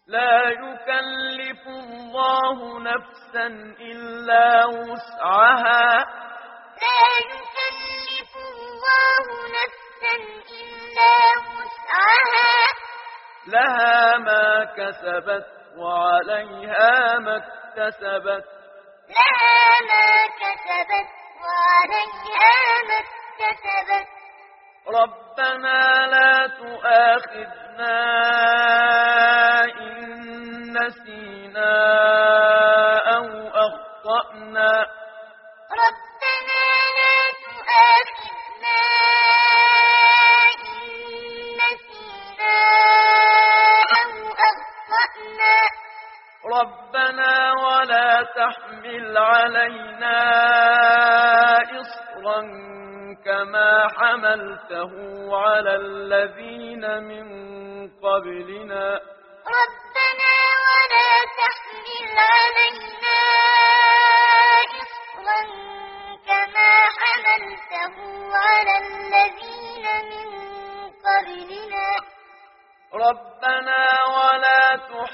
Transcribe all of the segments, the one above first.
لا يكلف الله نفسا إلا وسعها لا يكلف الله نفسا إلا وسعها لها ما كسبت وعليها ما اكتسبت لها ما كسبت وعليها ما اكتسبت ربنا لا تؤاخذنا إن نسينا أو أخطأنا ربنا لا تؤاخذنا إن نسينا أو أخطأنا ربنا ولا تحمل علينا إصرا كما حملته على الذين من قبلنا ربنا ولا تحمل علينا إصرا كما حملته على الذين من قبلنا ربنا ولا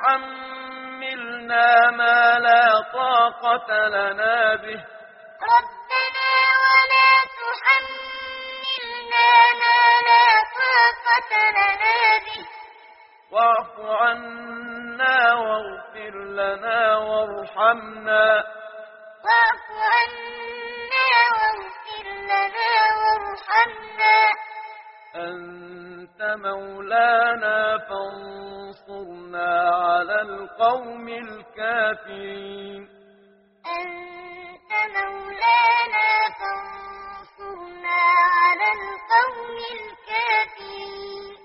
تحملنا ما لا طاقة لنا به ربنا ولا تحملنا ما لا طاقة لنا به واعف عنا واغفر لنا وارحمنا واعف عنا واغفر لنا وارحمنا أنت مولانا فانصرنا على القوم الكافرين أنت مولانا فانصرنا على القوم الكافرين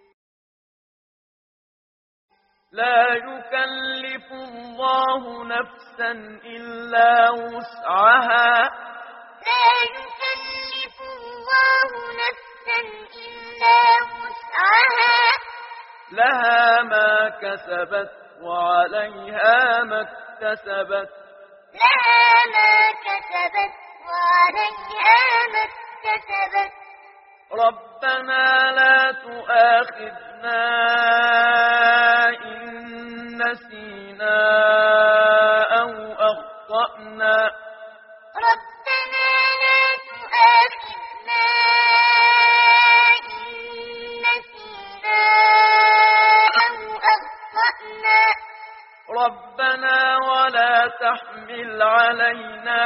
لا يكلف الله نفسا إلا وسعها لا يكلف الله نفسا إلا وسعها لها ما كسبت وعليها ما اكتسبت لها ما كسبت وعليها ما اكتسبت ربنا لا تؤاخذنا إن نسينا أو أخطأنا ربنا لا تؤاخذنا إن نسينا أو أخطأنا ربنا ولا تحمل علينا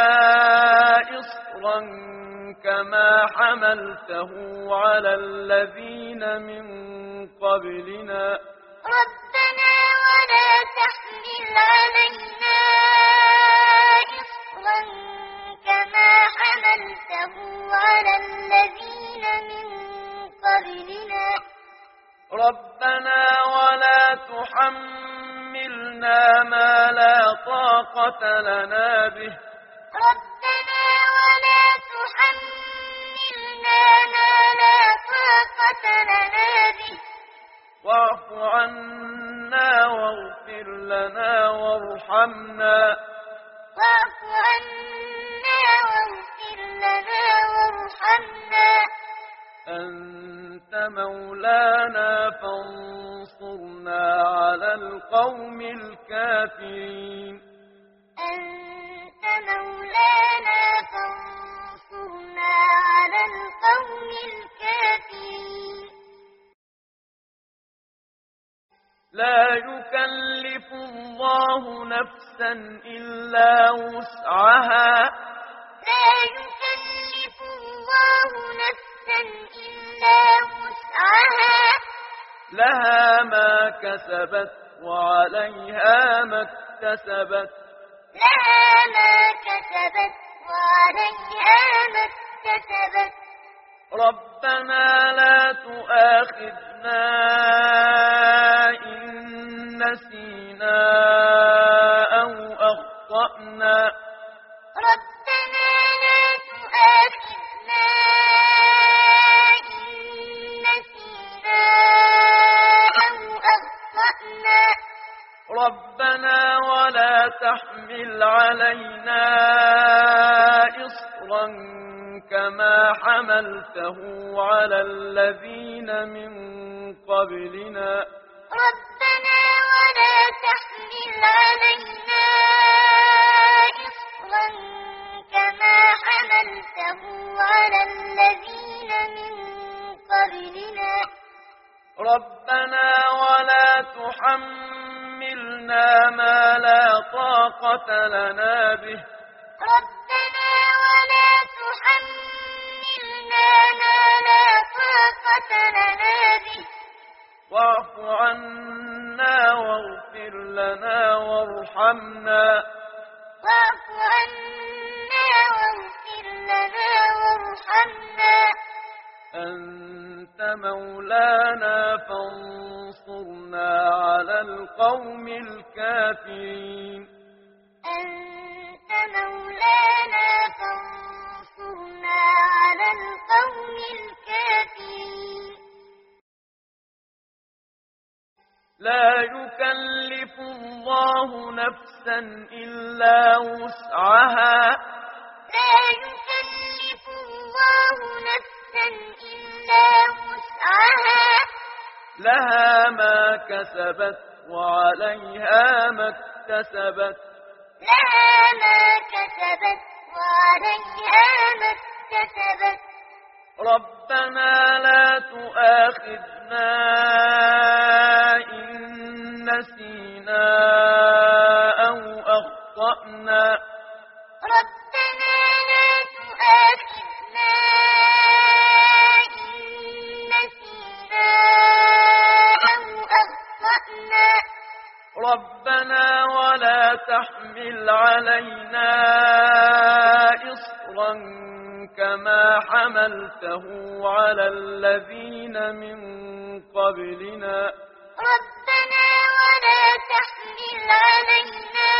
إصرا كما حملته على الذين من قبلنا ربنا ولا تحمل علينا إصرا كما حملته على الذين من قبلنا ربنا ولا تحملنا ما لا طاقة لنا به ربنا ولا تحملنا ما لا طاقة لنا به واعف عنا واغفر لنا وارحمنا واعف عنا واغفر لنا وارحمنا أنت مولانا فانصرنا على القوم الكافرين أنت مولانا فانصرنا على القوم الكافرين لا يكلف الله نفسا إلا وسعها لا يكلف الله نفسا إلا وسعها لها ما كسبت وعليها ما اكتسبت لها ما كسبت وعليها ما اكتسبت ربنا لا تؤاخذنا إن نسينا أو أخطأنا ربنا لا تؤاخذنا إن نسينا أو أخطأنا ربنا ولا تحمل علينا إصرا كما حملته على الذين من قبلنا ربنا تحمل علينا إصرا كما حملته على الذين من قبلنا ربنا ولا تحملنا ما لا طاقة لنا به ربنا ولا تحملنا ما لا طاقة لنا به واعف عنا واغفر لنا وارحمنا واعف عنا واغفر لنا وارحمنا أنت مولانا فانصرنا على القوم الكافرين أنت مولانا فانصرنا على القوم الكافرين لا يكلف الله نفسا إلا وسعها لا يكلف الله نفسا إلا وسعها لها ما كسبت وعليها ما اكتسبت لها ما كسبت وعليها ما اكتسبت ربنا لا تؤاخذنا إن نسينا أو أخطأنا ربنا لا تؤاخذنا إن نسينا أو أخطأنا ربنا ولا تحمل علينا إصرا كما حملته على الذين من قبلنا ربنا ولا تحمل علينا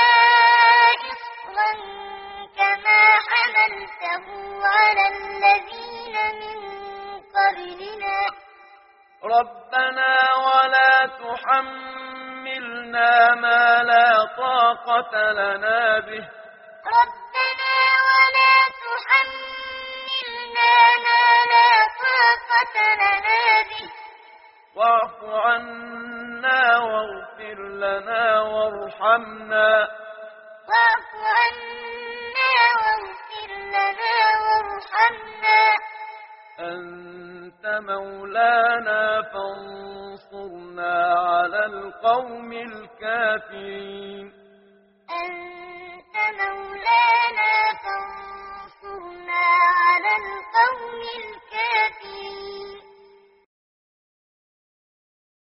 إصرا كما حملته على الذين من قبلنا ربنا ولا تحملنا ما لا طاقة لنا به ربنا ولا تحملنا ما لا طاقة لنا به واعف عنا واغفر لنا وارحمنا واعف عنا واغفر لنا وارحمنا أنت مولانا فانصرنا على القوم الكافرين أنت مولانا فانصرنا على القوم الكافرين